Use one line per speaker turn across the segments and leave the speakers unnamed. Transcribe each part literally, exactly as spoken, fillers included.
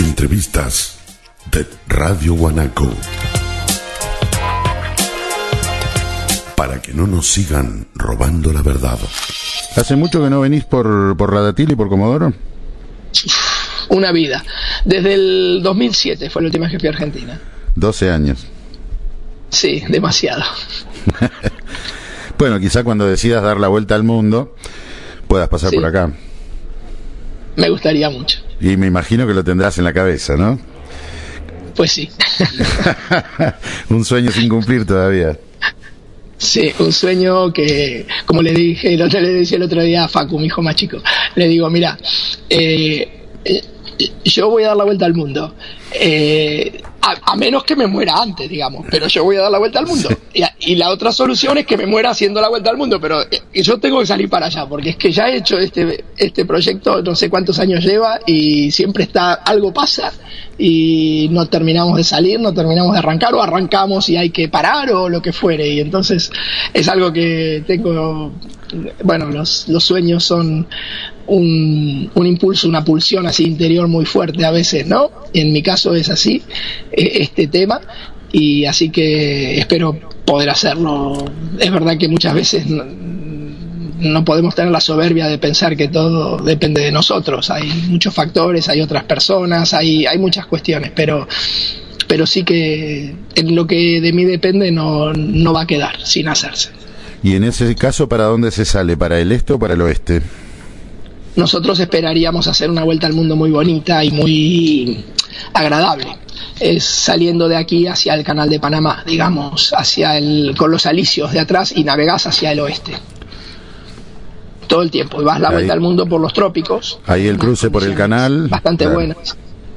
Entrevistas de Radio Guanaco. Para que no nos sigan robando la verdad.
¿Hace mucho que no venís por, por Radatil y por Comodoro?
Una vida. Desde el dos mil siete fue la última vez que fui a Argentina.
doce años.
Sí, demasiado.
Bueno, quizá cuando decidas dar la vuelta al mundo puedas pasar sí. por acá.
Me gustaría mucho.
Y me imagino que lo tendrás en la cabeza, ¿no?
Pues sí.
Un sueño sin cumplir todavía.
Sí, un sueño que, como le dije, el otro, le decía el otro día a Facu, mi hijo más chico, le digo, mira, eh, eh, yo voy a dar la vuelta al mundo, eh, a, a menos que me muera antes, digamos, pero yo voy a dar la vuelta al mundo. Sí. Y, y la otra solución es que me muera haciendo la vuelta al mundo, pero eh, yo tengo que salir para allá, porque es que ya he hecho este, este proyecto, no sé cuántos años lleva, y siempre está, algo pasa, y no terminamos de salir, no terminamos de arrancar, o arrancamos y hay que parar, o lo que fuere, y entonces es algo que tengo, bueno, los, los sueños son un, un impulso, una pulsión así interior muy fuerte a veces, ¿no? En mi caso es así, este tema, y así que espero poder hacerlo. Es verdad que muchas veces no, no podemos tener la soberbia de pensar que todo depende de nosotros, hay muchos factores, hay otras personas, hay, hay muchas cuestiones, pero pero sí que en lo que de mí depende no, no va a quedar sin hacerse.
Y en ese caso, ¿para dónde se sale? ¿Para el este o para el oeste? Nosotros esperaríamos hacer una vuelta al mundo muy bonita y muy agradable. Es saliendo de aquí hacia el canal de Panamá, digamos, hacia el, con los alisios de atrás, y navegás hacia el oeste. Todo el tiempo. Y vas la ahí, vuelta al mundo por los trópicos. Ahí el cruce por el canal.
Bastante
claro.
buenas.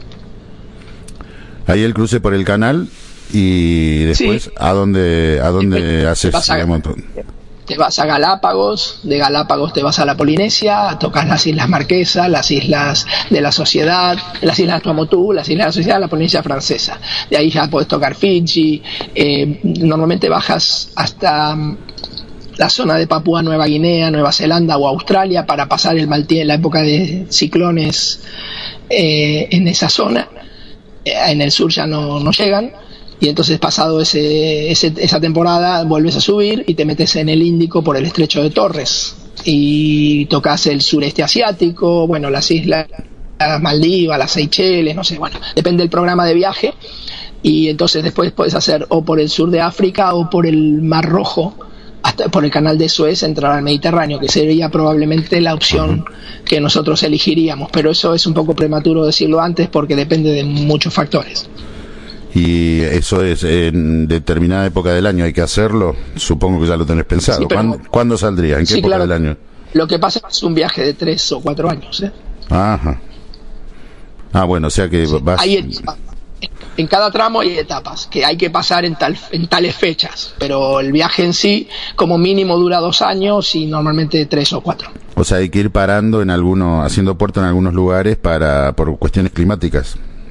Ahí el cruce por el canal y después, sí. ¿a dónde, a dónde haces el montón?
Te vas a Galápagos, de Galápagos te vas a la Polinesia, tocas las Islas Marquesas, las Islas de la Sociedad, las Islas Tuamotu, las Islas de la Sociedad, la Polinesia Francesa. De ahí ya puedes tocar Fiji, eh, normalmente bajas hasta la zona de Papúa Nueva Guinea, Nueva Zelanda o Australia para pasar el mal tiempo, la época de ciclones eh, en esa zona. Eh, en el sur ya no, no llegan. Y entonces pasado ese, ese esa temporada vuelves a subir y te metes en el Índico por el estrecho de Torres y tocas el sureste asiático, bueno, las islas, las Maldivas, las Seychelles, no sé, bueno, depende del programa de viaje. Y entonces después puedes hacer o por el sur de África o por el Mar Rojo, hasta por el canal de Suez, entrar al Mediterráneo, que sería probablemente la opción que nosotros elegiríamos, pero eso es un poco prematuro decirlo antes porque depende de muchos factores.
Y eso es en determinada época del año hay que hacerlo, supongo que ya lo tenés pensado. Sí, pero, ¿Cuándo, ¿Cuándo saldría? ¿En qué sí, época claro, del año?
Lo que pasa es que es un viaje de tres o cuatro años, ¿eh?
Ajá. Ah, bueno, o sea que sí, vas...
Hay, en cada tramo hay etapas que hay que pasar en, tal, en tales fechas, pero el viaje en sí como mínimo dura dos años y normalmente tres o cuatro.
O sea, hay que ir parando en algunos, haciendo puerto en algunos lugares para por cuestiones climáticas.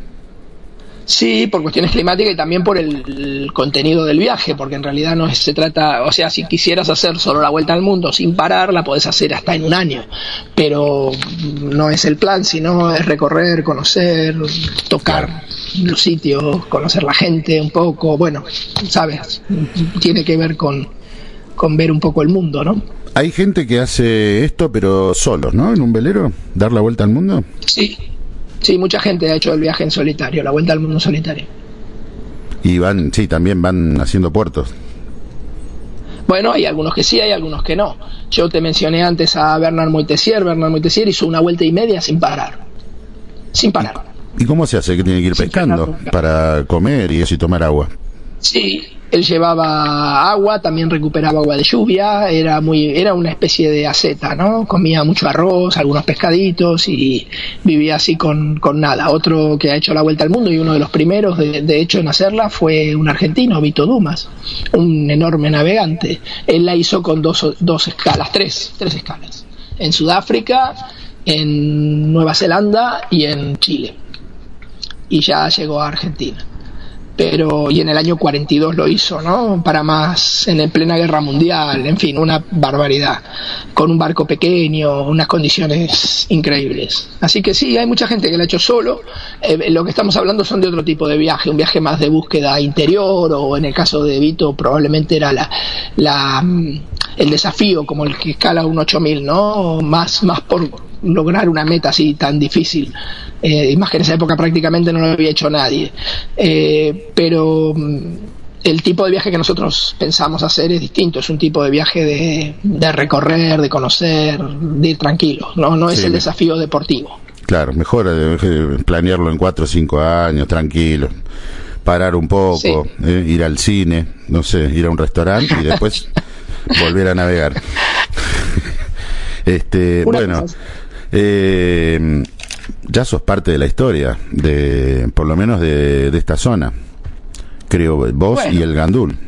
Sí, por cuestiones climáticas y también por el, el contenido del viaje, porque en realidad no se trata, o sea, si quisieras hacer solo la vuelta al mundo sin parar, la podés hacer hasta en un año, pero no es el plan, sino es recorrer, conocer, tocar claro. los sitios, conocer la gente un poco, bueno, sabes, tiene que ver con, con ver un poco el mundo, ¿no?
Hay gente que hace esto, pero solos, ¿no? En un velero, dar la vuelta al mundo.
Sí. Sí, mucha gente ha hecho el viaje en solitario, la vuelta al mundo solitario.
Y van, sí, también van haciendo puertos.
Bueno, hay algunos que sí, hay algunos que no. Yo te mencioné antes a Bernard Moitessier. Bernard Moitessier hizo una vuelta y media sin parar. Sin parar.
¿Y cómo se hace? ¿Que tiene que ir pescando para comer y eso y tomar agua?
Sí, él llevaba agua, también recuperaba agua de lluvia, era muy, era una especie de asceta, ¿no? Comía mucho arroz, algunos pescaditos y vivía así con, con nada. Otro que ha hecho la vuelta al mundo y uno de los primeros, de, de hecho, en hacerla fue un argentino, Vito Dumas, un enorme navegante. Él la hizo con dos, dos escalas, tres, tres escalas. En Sudáfrica, en Nueva Zelanda y en Chile. Y ya llegó a Argentina. pero y en el año cuarenta y dos lo hizo, ¿no? Para más en plena guerra mundial, en fin, una barbaridad, con un barco pequeño, unas condiciones increíbles. Así que sí, hay mucha gente que lo ha hecho solo. Eh, lo que estamos hablando son de otro tipo de viaje, un viaje más de búsqueda interior, o en el caso de Vito probablemente era la, la el desafío como el que escala un ocho mil, ¿no? Más, más por lograr una meta así tan difícil. Eh, y más que en esa época prácticamente no lo había hecho nadie. Eh, pero el tipo de viaje que nosotros pensamos hacer es distinto, es un tipo de viaje de, de recorrer, de conocer, de ir tranquilo, no, no es sí, el desafío deportivo.
Claro, mejor eh, planearlo en cuatro o cinco años, tranquilo, parar un poco, sí. eh, ir al cine, no sé, ir a un restaurante y después volver a navegar. este, Una bueno, eh, ya sos parte de la historia, de por lo menos de, de esta zona, creo, vos bueno, y el Gandul.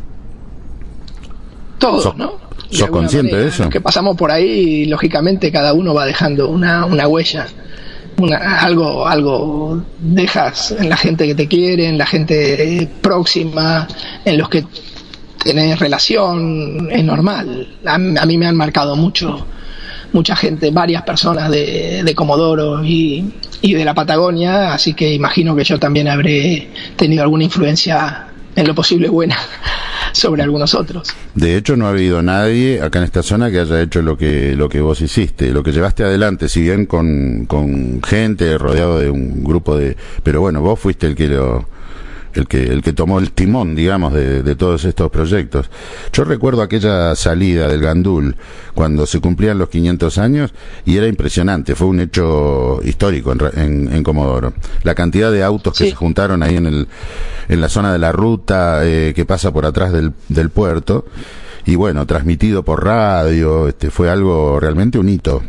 Todos,
¿Sos,
¿no?
¿Sos consciente manera, de eso?
Los que pasamos por ahí, lógicamente cada uno va dejando una, una huella, una, algo, algo dejas en la gente que te quiere, en la gente próxima, en los que tenés relación, es normal. A, a mí me han marcado mucho, mucha gente, varias personas de, de Comodoro y, y de la Patagonia, así que imagino que yo también habré tenido alguna influencia en lo posible buena sobre algunos otros.
De hecho, no ha habido nadie acá en esta zona que haya hecho lo que lo que vos hiciste, lo que llevaste adelante, si bien con, con gente, rodeado de un grupo de... Pero bueno, vos fuiste el que lo... el que el que tomó el timón, digamos, de, de todos estos proyectos. Yo recuerdo aquella salida del Gandul cuando se cumplían los quinientos años y era impresionante, fue un hecho histórico en, en, en Comodoro. La cantidad de autos que sí. se juntaron ahí en el en la zona de la ruta eh, que pasa por atrás del, del puerto, y bueno, transmitido por radio, este fue algo realmente un hito.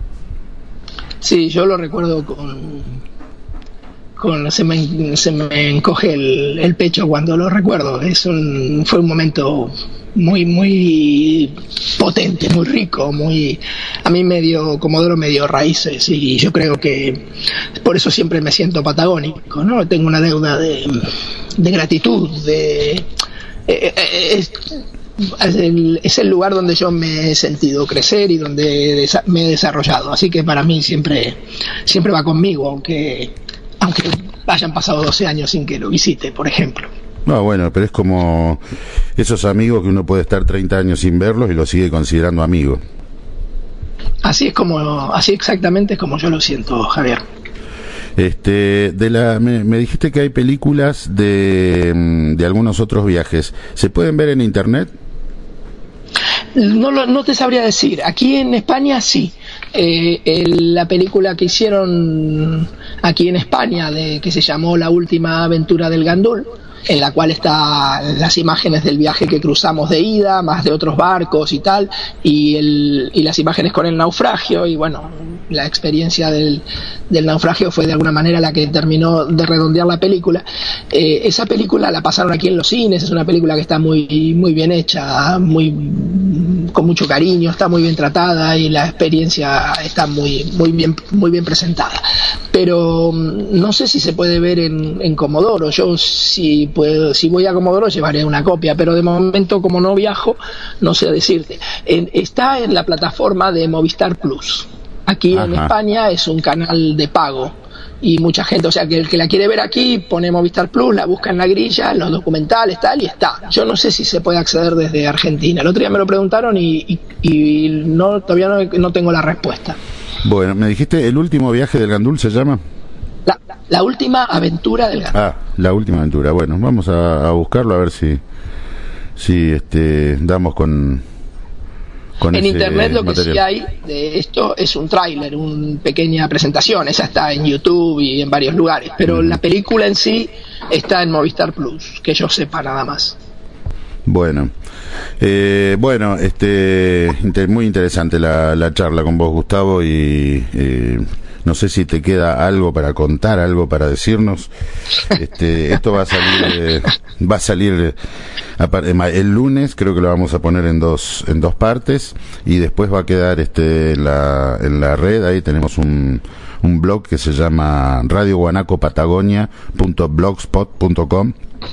Sí, yo lo recuerdo con Con, se, me, se me encoge el, el pecho cuando lo recuerdo. Es un, fue un momento muy muy potente, muy rico, muy a mí me dio, Comodoro me dio raíces, y yo creo que por eso siempre me siento patagónico, ¿no? Tengo una deuda de, de gratitud, de eh, es, es, el, es el lugar donde yo me he sentido crecer y donde me he desarrollado, así que para mí siempre siempre va conmigo, aunque aunque hayan pasado doce años sin que lo visite, por ejemplo.
No, bueno, pero es como esos amigos que uno puede estar treinta años sin verlos y los sigue considerando amigos.
Así es como, así exactamente es como yo lo siento, Javier.
Este, de la, me, me dijiste que hay películas de, de algunos otros viajes. ¿Se pueden ver en internet?
No, lo, no te sabría decir. Aquí en España sí. Eh, el, la película que hicieron aquí en España, de, que se llamó La última aventura del Gandul, en la cual están las imágenes del viaje que cruzamos de ida, más de otros barcos y tal, y, el, y las imágenes con el naufragio, y bueno, la experiencia del, del naufragio fue de alguna manera la que terminó de redondear la película. Eh, esa película la pasaron aquí en los cines, es una película que está muy, muy bien hecha, muy, con mucho cariño, está muy bien tratada y la experiencia está muy, muy bien, muy bien presentada. Pero no sé si se puede ver en, en Comodoro. Yo si puedo, si voy a Comodoro llevaré una copia, pero de momento como no viajo, no sé decirte. En, está en la plataforma de Movistar Plus. Aquí Ajá. en España es un canal de pago y mucha gente, o sea que el que la quiere ver aquí pone Movistar Plus, la busca en la grilla, en los documentales, tal, y está. Yo no sé si se puede acceder desde Argentina. El otro día me lo preguntaron y, y, y no, todavía no, no tengo la respuesta.
Bueno, me dijiste, ¿el último viaje del Gandul se llama?
La, la última aventura del Gandul.
Ah, la última aventura. Bueno, vamos a, a buscarlo a ver si, si este, damos con, con
en
ese
internet lo
material.
Que sí hay de esto es un tráiler, una pequeña presentación. Esa está en YouTube y en varios lugares, pero mm. la película en sí está en Movistar Plus, que yo sepa nada más.
Bueno, eh, bueno, este, inter, muy interesante la, la charla con vos, Gustavo, y eh, no sé si te queda algo para contar, algo para decirnos. Este, esto va a salir, eh, va a salir eh, el lunes, creo que lo vamos a poner en dos, en dos partes, y después va a quedar este en la, en la red. Ahí tenemos un, un blog que se llama radio guanaco patagonia punto blogspot punto com.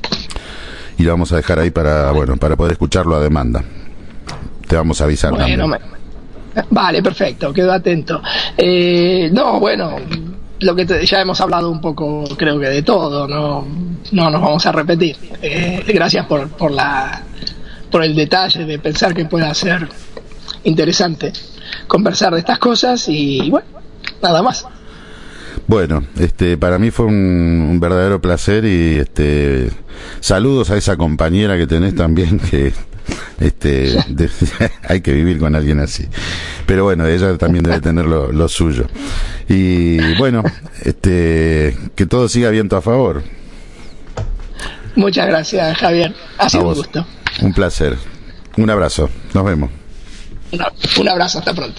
y lo vamos a dejar ahí para, bueno, para poder escucharlo a demanda. Te vamos a avisar
bueno,
también.
Me... Vale, perfecto, quedo atento. Eh, no, bueno, lo que te, ya hemos hablado un poco, creo que de todo, no, no nos vamos a repetir. Eh, gracias por, por la, por el detalle de pensar que pueda ser interesante conversar de estas cosas y bueno, nada más.
Bueno, este, para mí fue un, un verdadero placer y este, saludos a esa compañera que tenés también que este de, hay que vivir con alguien así, pero bueno, ella también debe tener lo, lo suyo y bueno, este, que todo siga viento a favor.
Muchas gracias, Javier, ha sido un gusto,
un placer, un abrazo, nos vemos.
Un, un abrazo, hasta pronto.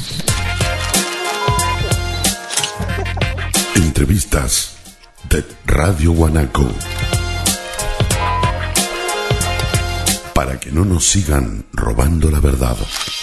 Entrevistas de Radio Guanaco. Para que no nos sigan robando la verdad.